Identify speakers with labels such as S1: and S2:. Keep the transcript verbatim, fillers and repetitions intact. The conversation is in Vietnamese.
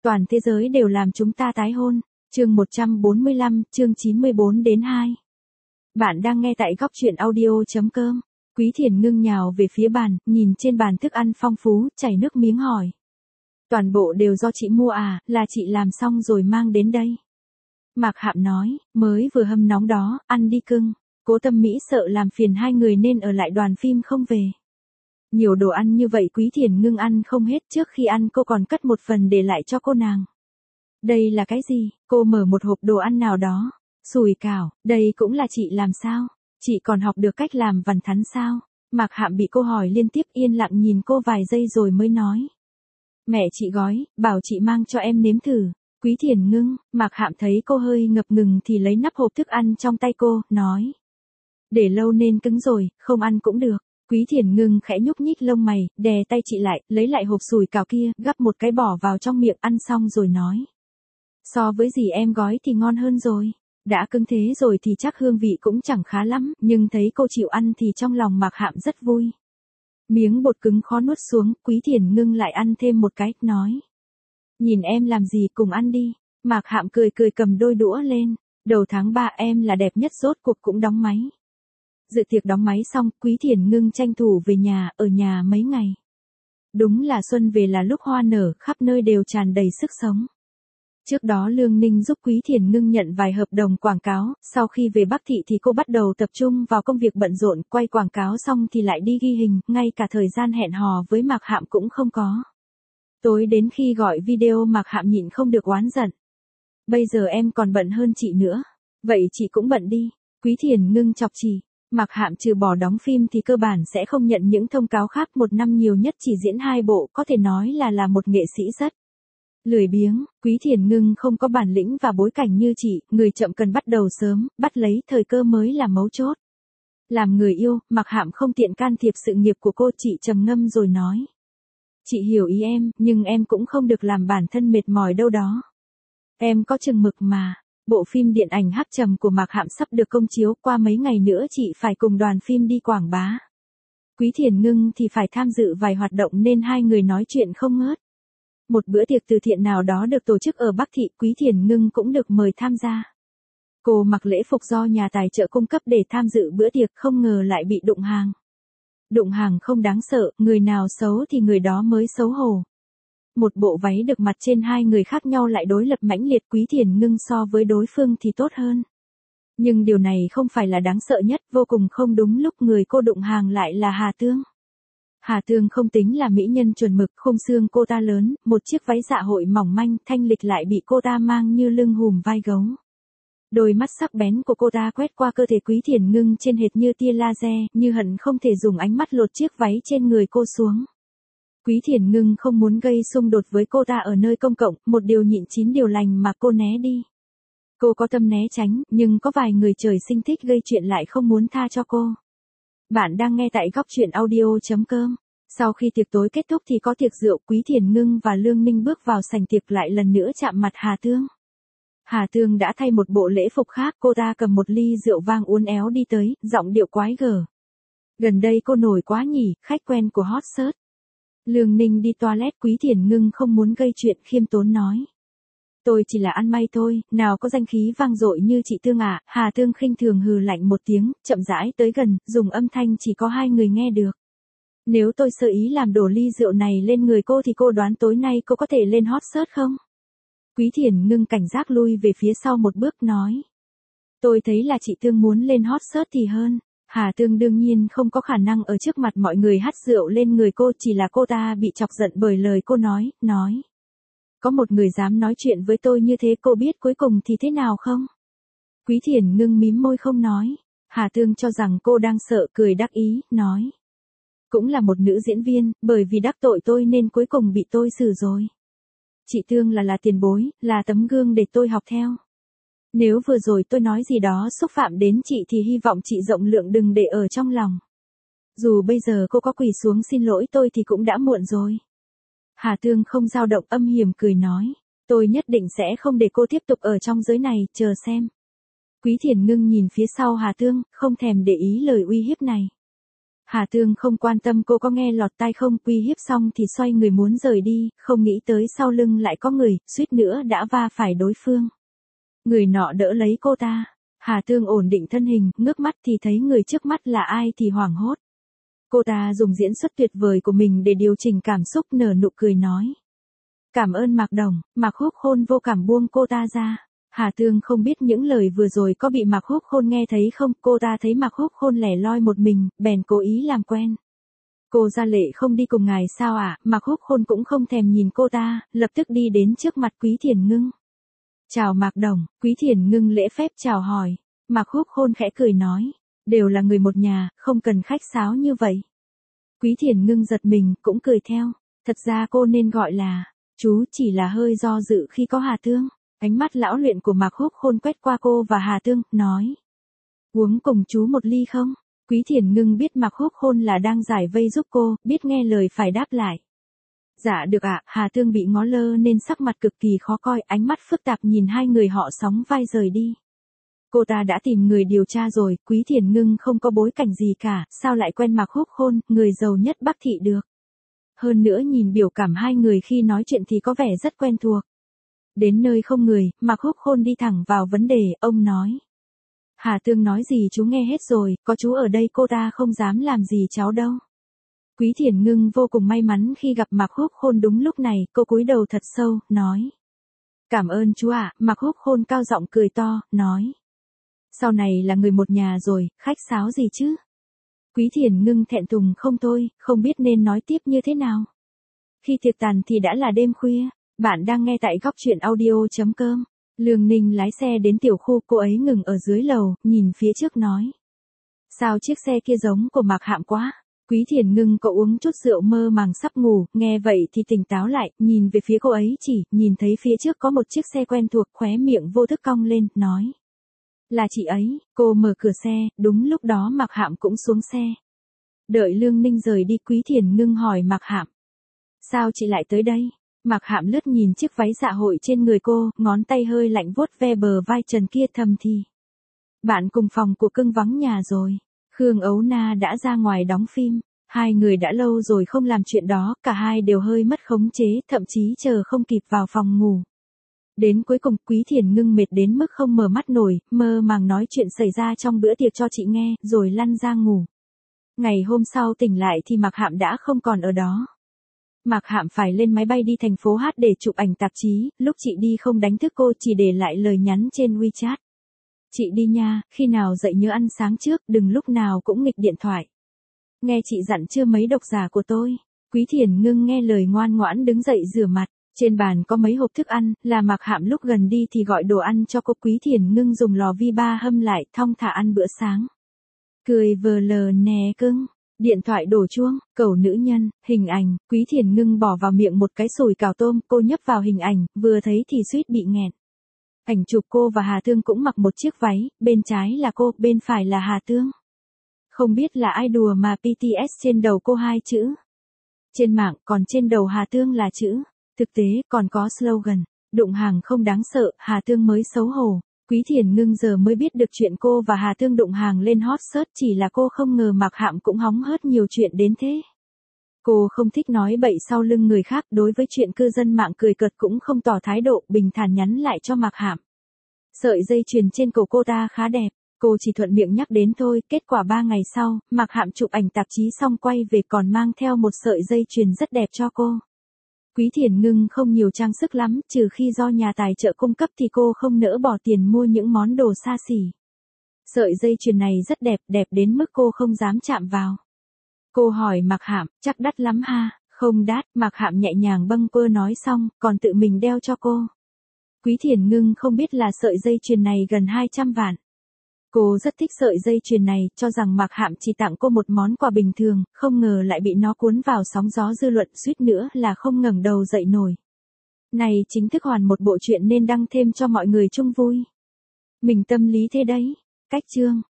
S1: Toàn thế giới đều làm chúng ta tái hôn. Chương một trăm bốn mươi lăm, chương chín mươi bốn đến hai. Bạn đang nghe tại góc truyện audio.com. Quý Thiền ngưng nhào về phía bàn, nhìn trên bàn thức ăn phong phú, chảy nước miếng hỏi. Toàn bộ đều do chị mua à, là chị làm xong rồi mang đến đây. Mạc Hạm nói, mới vừa hâm nóng đó, ăn đi cưng. Cố Tâm Mỹ sợ làm phiền hai người nên ở lại đoàn phim không về. Nhiều đồ ăn như vậy Quý Thiền ngưng ăn không hết, trước khi ăn cô còn cất một phần để lại cho cô nàng. Đây là cái gì? Cô mở một hộp đồ ăn nào đó. Sủi cảo, đây cũng là chị làm sao? Chị còn học được cách làm vằn thắn sao? Mạc Hạm bị cô hỏi liên tiếp, yên lặng nhìn cô vài giây rồi mới nói. Mẹ chị gói, bảo chị mang cho em nếm thử. Quý Thiền ngưng, Mạc Hạm thấy cô hơi ngập ngừng thì lấy nắp hộp thức ăn trong tay cô, nói. Để lâu nên cứng rồi, không ăn cũng được. Quý Thiền ngưng khẽ nhúc nhích lông mày, đè tay chị lại, lấy lại hộp sủi cảo kia, gắp một cái bỏ vào trong miệng, ăn xong rồi nói. So với gì em gói thì ngon hơn rồi. Đã cứng thế rồi thì chắc hương vị cũng chẳng khá lắm, nhưng thấy cô chịu ăn thì trong lòng Mạc Hạm rất vui. Miếng bột cứng khó nuốt xuống, Quý Thiền ngưng lại ăn thêm một cái, nói. Nhìn em làm gì, cùng ăn đi. Mạc Hạm cười cười cầm đôi đũa lên. Đầu tháng ba em là đẹp nhất, rốt cuộc cũng đóng máy. Dự tiệc đóng máy xong, Quý Thiền ngưng tranh thủ về nhà, ở nhà mấy ngày. Đúng là xuân về là lúc hoa nở, khắp nơi đều tràn đầy sức sống. Trước đó Lương Ninh giúp Quý Thiền ngưng nhận vài hợp đồng quảng cáo, sau khi về Bắc Thị thì cô bắt đầu tập trung vào công việc bận rộn, quay quảng cáo xong thì lại đi ghi hình, ngay cả thời gian hẹn hò với Mạc Hạm cũng không có. Tối đến khi gọi video Mạc Hạm nhịn không được oán giận. Bây giờ em còn bận hơn chị nữa. Vậy chị cũng bận đi. Quý Thiền ngưng chọc chỉ. Mạc Hạm trừ bỏ đóng phim thì cơ bản sẽ không nhận những thông cáo khác, một năm nhiều nhất chỉ diễn hai bộ, có thể nói là là một nghệ sĩ rất lười biếng. Quý Thiền ngưng không có bản lĩnh và bối cảnh như chị, người chậm cần bắt đầu sớm, bắt lấy thời cơ mới là mấu chốt. Làm người yêu, Mạc Hạm không tiện can thiệp sự nghiệp của cô, chị trầm ngâm rồi nói. Chị hiểu ý em, nhưng em cũng không được làm bản thân mệt mỏi đâu đó. Em có chừng mực mà. Bộ phim điện ảnh Hắc Trầm của Mạc Hạm sắp được công chiếu, qua mấy ngày nữa chị phải cùng đoàn phim đi quảng bá. Quý Thiền ngưng thì phải tham dự vài hoạt động nên hai người nói chuyện không ngớt. Một bữa tiệc từ thiện nào đó được tổ chức ở Bắc Thị, Quý Thiền ngưng cũng được mời tham gia. Cô mặc lễ phục do nhà tài trợ cung cấp để tham dự bữa tiệc, không ngờ lại bị đụng hàng. Đụng hàng không đáng sợ, người nào xấu thì người đó mới xấu hổ. Một bộ váy được mặt trên hai người khác nhau lại đối lập mãnh liệt, Quý Thiền ngưng so với đối phương thì tốt hơn. Nhưng điều này không phải là đáng sợ nhất, vô cùng không đúng lúc người cô đụng hàng lại là Hà Tương. Hà Tương không tính là mỹ nhân chuẩn mực, khung xương cô ta lớn, một chiếc váy dạ hội mỏng manh, thanh lịch lại bị cô ta mang như lưng hùm vai gấu. Đôi mắt sắc bén của cô ta quét qua cơ thể Quý Thiền ngưng trên hệt như tia laser, như hận không thể dùng ánh mắt lột chiếc váy trên người cô xuống. Quý Thiền ngưng không muốn gây xung đột với cô ta ở nơi công cộng, một điều nhịn chín điều lành mà cô né đi. Cô có tâm né tránh, nhưng có vài người trời sinh thích gây chuyện lại không muốn tha cho cô. Bạn đang nghe tại góc truyện audio.com. Sau khi tiệc tối kết thúc thì có tiệc rượu, Quý Thiền ngưng và Lương Ninh bước vào sảnh tiệc, lại lần nữa chạm mặt Hà Tương. Hà Tương đã thay một bộ lễ phục khác, cô ta cầm một ly rượu vang uốn éo đi tới, giọng điệu quái gở. Gần đây cô nổi quá nhỉ, khách quen của hot search. Lương Ninh đi toilet, Quý Thiền ngưng không muốn gây chuyện, khiêm tốn nói. Tôi chỉ là ăn may thôi, nào có danh khí vang dội như chị Tương ạ. À. Hà Tương khinh thường hừ lạnh một tiếng, chậm rãi tới gần, dùng âm thanh chỉ có hai người nghe được. Nếu tôi sơ ý làm đổ ly rượu này lên người cô thì cô đoán tối nay cô có thể lên hot search không? Quý Thiền ngưng cảnh giác lui về phía sau một bước, nói. Tôi thấy là chị Tương muốn lên hot search thì hơn. Hà Tương đương nhiên không có khả năng ở trước mặt mọi người hắt rượu lên người cô, chỉ là cô ta bị chọc giận bởi lời cô nói, nói. Có một người dám nói chuyện với tôi như thế, cô biết cuối cùng thì thế nào không? Quý Thiền ngưng mím môi không nói. Hà Tương cho rằng cô đang sợ, cười đắc ý, nói. Cũng là một nữ diễn viên, bởi vì đắc tội tôi nên cuối cùng bị tôi xử rồi. Chị Tương là là tiền bối, là tấm gương để tôi học theo. Nếu vừa rồi tôi nói gì đó xúc phạm đến chị thì hy vọng chị rộng lượng đừng để ở trong lòng. Dù bây giờ cô có quỳ xuống xin lỗi tôi thì cũng đã muộn rồi. Hà Tương không dao động, âm hiểm cười nói. Tôi nhất định sẽ không để cô tiếp tục ở trong giới này, chờ xem. Quý Thiền ngưng nhìn phía sau Hà Tương, không thèm để ý lời uy hiếp này. Hà Tương không quan tâm cô có nghe lọt tai không, uy hiếp xong thì xoay người muốn rời đi, không nghĩ tới sau lưng lại có người, suýt nữa đã va phải đối phương. Người nọ đỡ lấy cô ta. Hà Tương ổn định thân hình, ngước mắt thì thấy người trước mắt là ai thì hoảng hốt. Cô ta dùng diễn xuất tuyệt vời của mình để điều chỉnh cảm xúc, nở nụ cười nói. Cảm ơn Mạc Đồng. Mạc Húc Khôn vô cảm buông cô ta ra. Hà Tương không biết những lời vừa rồi có bị Mạc Húc Khôn nghe thấy không, cô ta thấy Mạc Húc Khôn lẻ loi một mình, bèn cố ý làm quen. Cô Gia Lệ không đi cùng ngài sao ạ? À? Mạc Húc Khôn cũng không thèm nhìn cô ta, lập tức đi đến trước mặt Quý Thiền Ngưng. Chào Mạc Đồng. Quý Thiền Ngưng lễ phép chào hỏi. Mạc Húc Khôn khẽ cười nói, đều là người một nhà, không cần khách sáo như vậy. Quý Thiền Ngưng giật mình, cũng cười theo, thật ra cô nên gọi là, chú chỉ là hơi do dự khi có Hà Tương. Ánh mắt lão luyện của Mạc Húc Khôn quét qua cô và Hà Tương, nói. Uống cùng chú một ly không? Quý Thiền Ngưng biết Mạc Húc Khôn là đang giải vây giúp cô, biết nghe lời phải đáp lại. Dạ được ạ. Hà Tương bị ngó lơ nên sắc mặt cực kỳ khó coi, ánh mắt phức tạp nhìn hai người họ sóng vai rời đi. Cô ta đã tìm người điều tra rồi, Quý Thiền Ngưng không có bối cảnh gì cả, sao lại quen Mạc Húc Khôn, người giàu nhất Bắc Thị được. Hơn nữa nhìn biểu cảm hai người khi nói chuyện thì có vẻ rất quen thuộc. Đến nơi không người, Mạc Húc Khôn đi thẳng vào vấn đề, ông nói. Hà Tương nói gì chú nghe hết rồi, có chú ở đây cô ta không dám làm gì cháu đâu. Quý Thiền Ngưng vô cùng may mắn khi gặp Mạc Húc Khôn đúng lúc này, cô cúi đầu thật sâu, nói. Cảm ơn chú ạ. À. Mạc Húc Khôn cao giọng cười to, nói. Sau này là người một nhà rồi, khách sáo gì chứ? Quý Thiền Ngưng thẹn thùng không thôi, không biết nên nói tiếp như thế nào. Khi tiệc tàn thì đã là đêm khuya. Bạn đang nghe tại góc truyện audio.com. Lương Ninh lái xe đến tiểu khu, cô ấy ngừng ở dưới lầu, nhìn phía trước nói. Sao chiếc xe kia giống của Mạc Hạm quá? Quý Thiền Ngưng có uống chút rượu mơ màng sắp ngủ, nghe vậy thì tỉnh táo lại, nhìn về phía cô ấy chỉ, nhìn thấy phía trước có một chiếc xe quen thuộc, khóe miệng vô thức cong lên, nói. Là chị ấy. Cô mở cửa xe, đúng lúc đó Mạc Hạm cũng xuống xe. Đợi Lương Ninh rời đi, Quý Thiền Ngưng hỏi Mạc Hạm. Sao chị lại tới đây? Mạc Hạm lướt nhìn chiếc váy dạ hội trên người cô, ngón tay hơi lạnh vuốt ve bờ vai trần kia thầm thì. Bạn cùng phòng của cưng vắng nhà rồi. Khương Ấu Na đã ra ngoài đóng phim. Hai người đã lâu rồi không làm chuyện đó, cả hai đều hơi mất khống chế, thậm chí chờ không kịp vào phòng ngủ. Đến cuối cùng, Quý Thiền Ngưng mệt đến mức không mở mắt nổi, mơ màng nói chuyện xảy ra trong bữa tiệc cho chị nghe, rồi lăn ra ngủ. Ngày hôm sau tỉnh lại thì Mạc Hạm đã không còn ở đó. Mạc Hạm phải lên máy bay đi thành phố Hát để chụp ảnh tạp chí, lúc chị đi không đánh thức cô, chỉ để lại lời nhắn trên WeChat. Chị đi nha, khi nào dậy nhớ ăn sáng trước, đừng lúc nào cũng nghịch điện thoại. Nghe chị dặn chưa mấy độc giả của tôi. Quý Thiền Ngưng nghe lời ngoan ngoãn đứng dậy rửa mặt. Trên bàn có mấy hộp thức ăn, là Mạc Hạm lúc gần đi thì gọi đồ ăn cho cô. Quý Thiền Ngưng dùng lò vi ba hâm lại, thong thả ăn bữa sáng. Cười vờ lờ nè cưng. Điện thoại đổ chuông, cẩu nữ nhân, hình ảnh, Quý Thiền Ngưng bỏ vào miệng một cái sủi cảo tôm, cô nhấp vào hình ảnh, vừa thấy thì suýt bị nghẹn. Ảnh chụp cô và Hà Tương cũng mặc một chiếc váy, bên trái là cô, bên phải là Hà Tương. Không biết là ai đùa mà bê tê ét trên đầu cô hai chữ. Trên mạng, còn trên đầu Hà Tương là chữ. Thực tế, còn có slogan, đụng hàng không đáng sợ, Hà Tương mới xấu hổ. Quý Thiền Ngưng giờ mới biết được chuyện cô và Hà Tương đụng hàng lên hot search, chỉ là cô không ngờ Mạc Hạm cũng hóng hớt nhiều chuyện đến thế. Cô không thích nói bậy sau lưng người khác, đối với chuyện cư dân mạng cười cợt cũng không tỏ thái độ, bình thản nhắn lại cho Mạc Hạm. Sợi dây chuyền trên cổ cô ta khá đẹp, cô chỉ thuận miệng nhắc đến thôi, kết quả ba ngày sau, Mạc Hạm chụp ảnh tạp chí xong quay về còn mang theo một sợi dây chuyền rất đẹp cho cô. Quý Thiền Ngưng không nhiều trang sức lắm, trừ khi do nhà tài trợ cung cấp thì cô không nỡ bỏ tiền mua những món đồ xa xỉ. Sợi dây chuyền này rất đẹp, đẹp đến mức cô không dám chạm vào. Cô hỏi Mạc Hạm, chắc đắt lắm ha? Không đắt, Mạc Hạm nhẹ nhàng bâng quơ nói xong, còn tự mình đeo cho cô. Quý Thiền Ngưng không biết là sợi dây chuyền này gần hai trăm vạn. Cô rất thích sợi dây chuyền này, cho rằng Mạc Hạm chỉ tặng cô một món quà bình thường, không ngờ lại bị nó cuốn vào sóng gió dư luận, suýt nữa là không ngẩng đầu dậy nổi. Này chính thức hoàn một bộ truyện nên đăng thêm cho mọi người chung vui. Mình tâm lý thế đấy. Cách chương